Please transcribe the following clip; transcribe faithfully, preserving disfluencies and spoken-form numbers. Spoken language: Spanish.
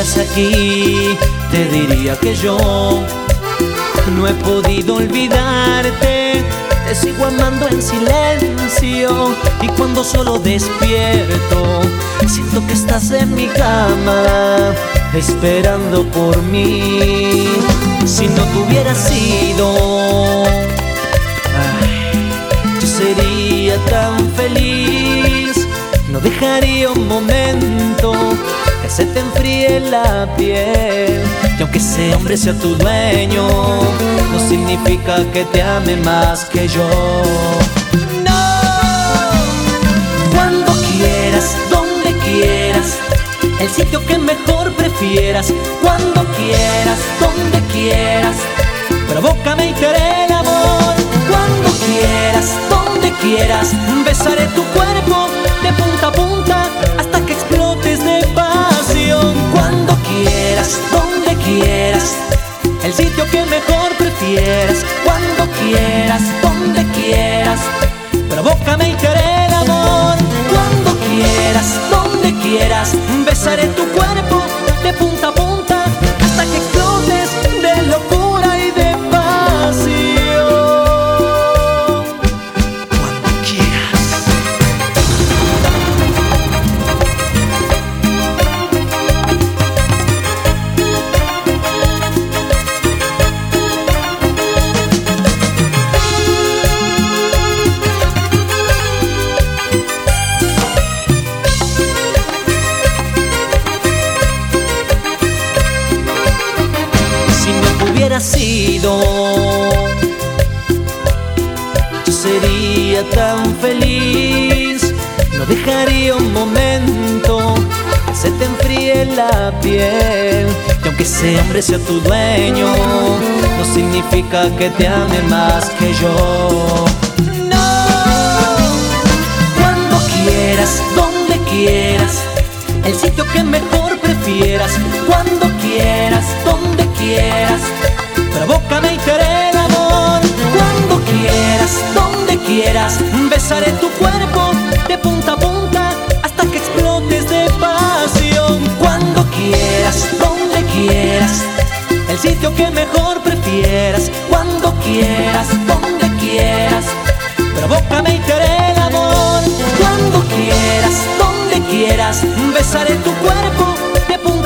estuvieras aquí, te diría que yo no he podido olvidarte. Te sigo amando en silencio, y cuando solo despierto siento que estás en mi cama esperando por mí. Si no te hubieras sido, ay, yo sería tan feliz. No dejaría un momento que se te enfríe la piel. Y aunque ese hombre sea tu dueño, no significa que te ame más que yo. No. Cuando quieras, donde quieras, el sitio que mejor prefieras. Cuando quieras, donde quieras, provócame y te haré el amor. Cuando quieras, donde quieras, besaré tu cuerpo de punta a punta hasta que explotes de pasión. Cuando quieras, donde quieras, el sitio que mejor prefieras. Cuando quieras, donde quieras, provócame y te haré el amor. Cuando quieras, donde quieras, besaré tu cuerpo de punta a punta hasta que explotes de locura y de pasión. Cuando quieras. Hubiera sido, yo sería tan feliz. No dejaría un momento que se te enfríe la piel. Y aunque ese hombre sea tu dueño, no significa que te ame más que yo. No. Cuando quieras, donde quieras, el sitio que mejor prefieras. Cuando quieras, donde quieras, provócame y te haré el amor. Cuando quieras, donde quieras, besaré tu cuerpo de punta a punta hasta que explotes de pasión. Cuando quieras, donde quieras, el sitio que mejor prefieras. Cuando quieras, donde quieras, provócame y te haré el amor. Cuando quieras, donde quieras, besaré tu cuerpo de punta